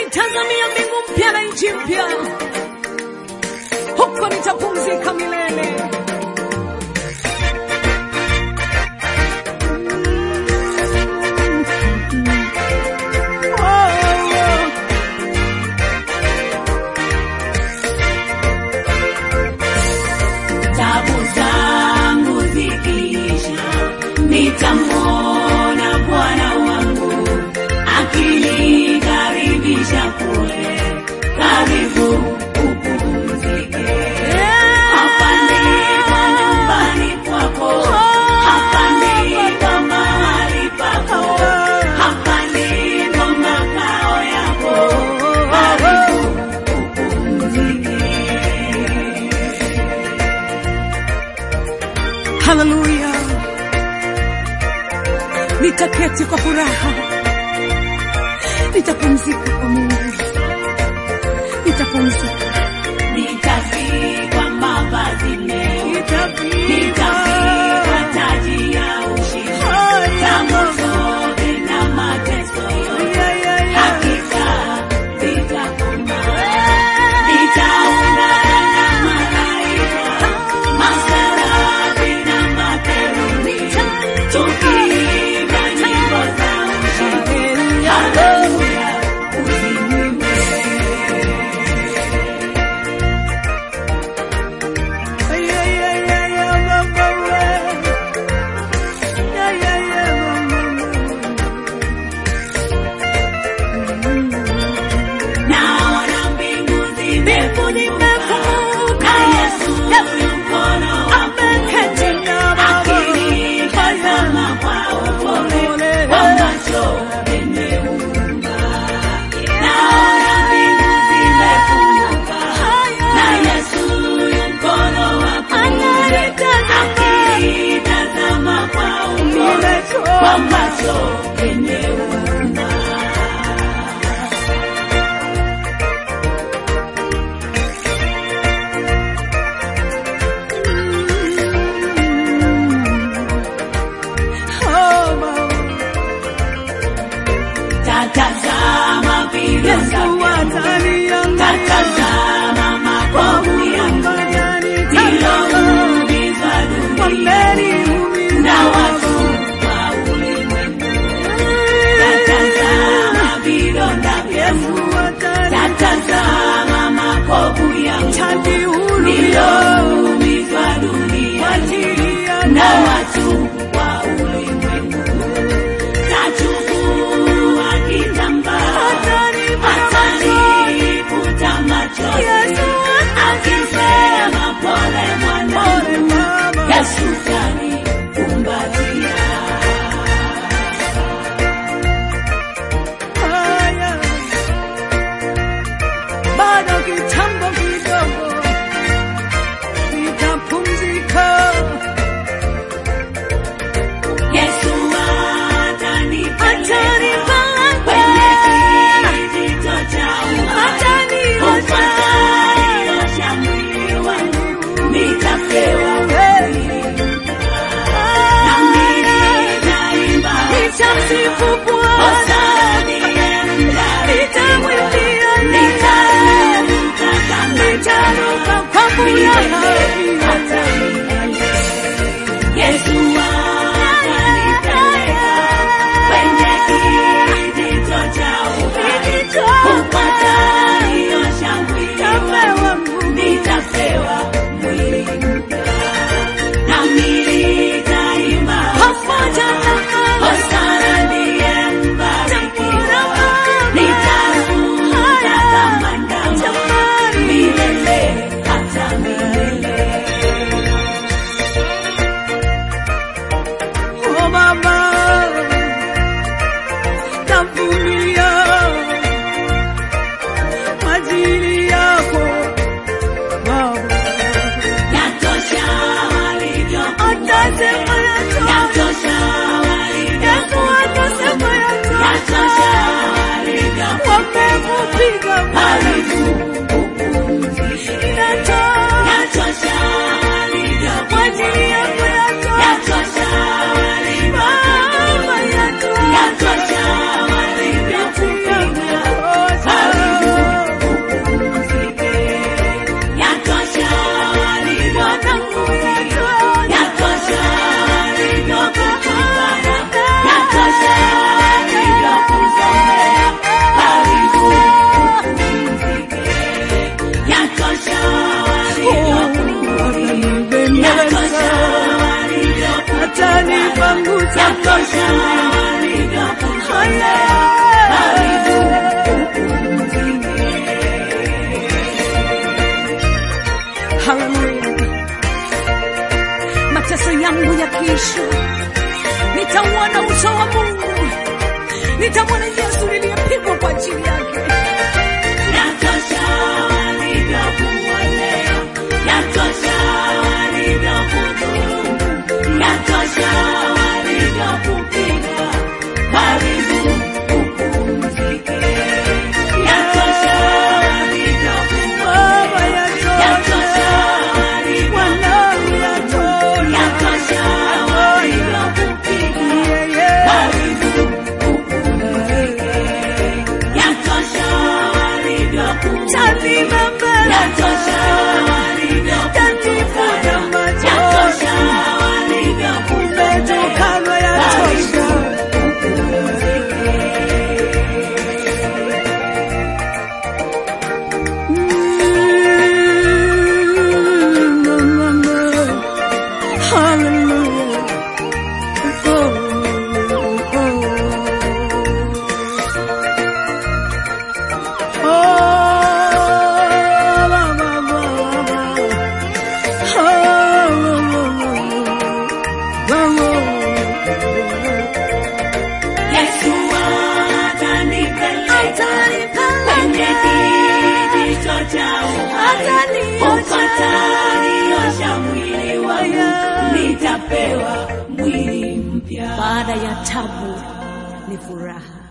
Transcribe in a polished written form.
Naitazamia mbingu mpya na nchi mpya, huko nitapumzika milele. Nitamwona Bwana wangu akinikaribisha kule, karibu upumzike. Hapa ndipo nyumbani kwako, hapa ndipo mahali pako, hapa ndipo makao yako, karibu upumzike. Hallelujah. Nitaketi kwa furaha, nitapumzika kwa Mungu, nitapumzika. Nitavikwa mavazi meupe, nitavikwa taji ya ushindi, tamu zote na mateso yote, hakika nitakoma. Nitaungana na malaika, maserafi na makerubi, tukiimba nyimbo za ushindi. Haleluya, usiimbe. Naona mbingu zimefunguka, na Yesu mkono ameketi, akinitazama kwa upole, kwa macho yenye huruma. Naona mbingu zimefunguka, na Yesu mkono wa kuume, akinitazama kwa upole, kwa macho yenye huruma. Tatazama vidonda vyangu, tatazama makovu yangu, niloumizwa duniani na watu wa ulimwengu. Tatazama vidonda vyangu, tatazama makovu yangu, niloumizwa duniani na watu wa ulimwengu. Tachukua kitambaa, atanifuta machozi, akisema pole mwanangu, Yesu kaniona. yatosha alivyokuponya. Karibu upumzike. Hallelujah. Mateso yangu yakiisha, nitauona uso wa Mungu, nitamwona Yesu niliyepigwa kwa ajili yake. Yatosha alivyokuonea, yatosha alivyokudhulumu, yatosha alivyokupiga. Karibu upumzike. Yatosha alivyokuonea, yatosha alivyokudhulumu, yatosha alivyokupiga. Karibu upumzike. Yatosha alivyokuonea, yatosha utaniosha mwili wangu, nitapewa mwili mpya. Baada ya tabu ni furaha.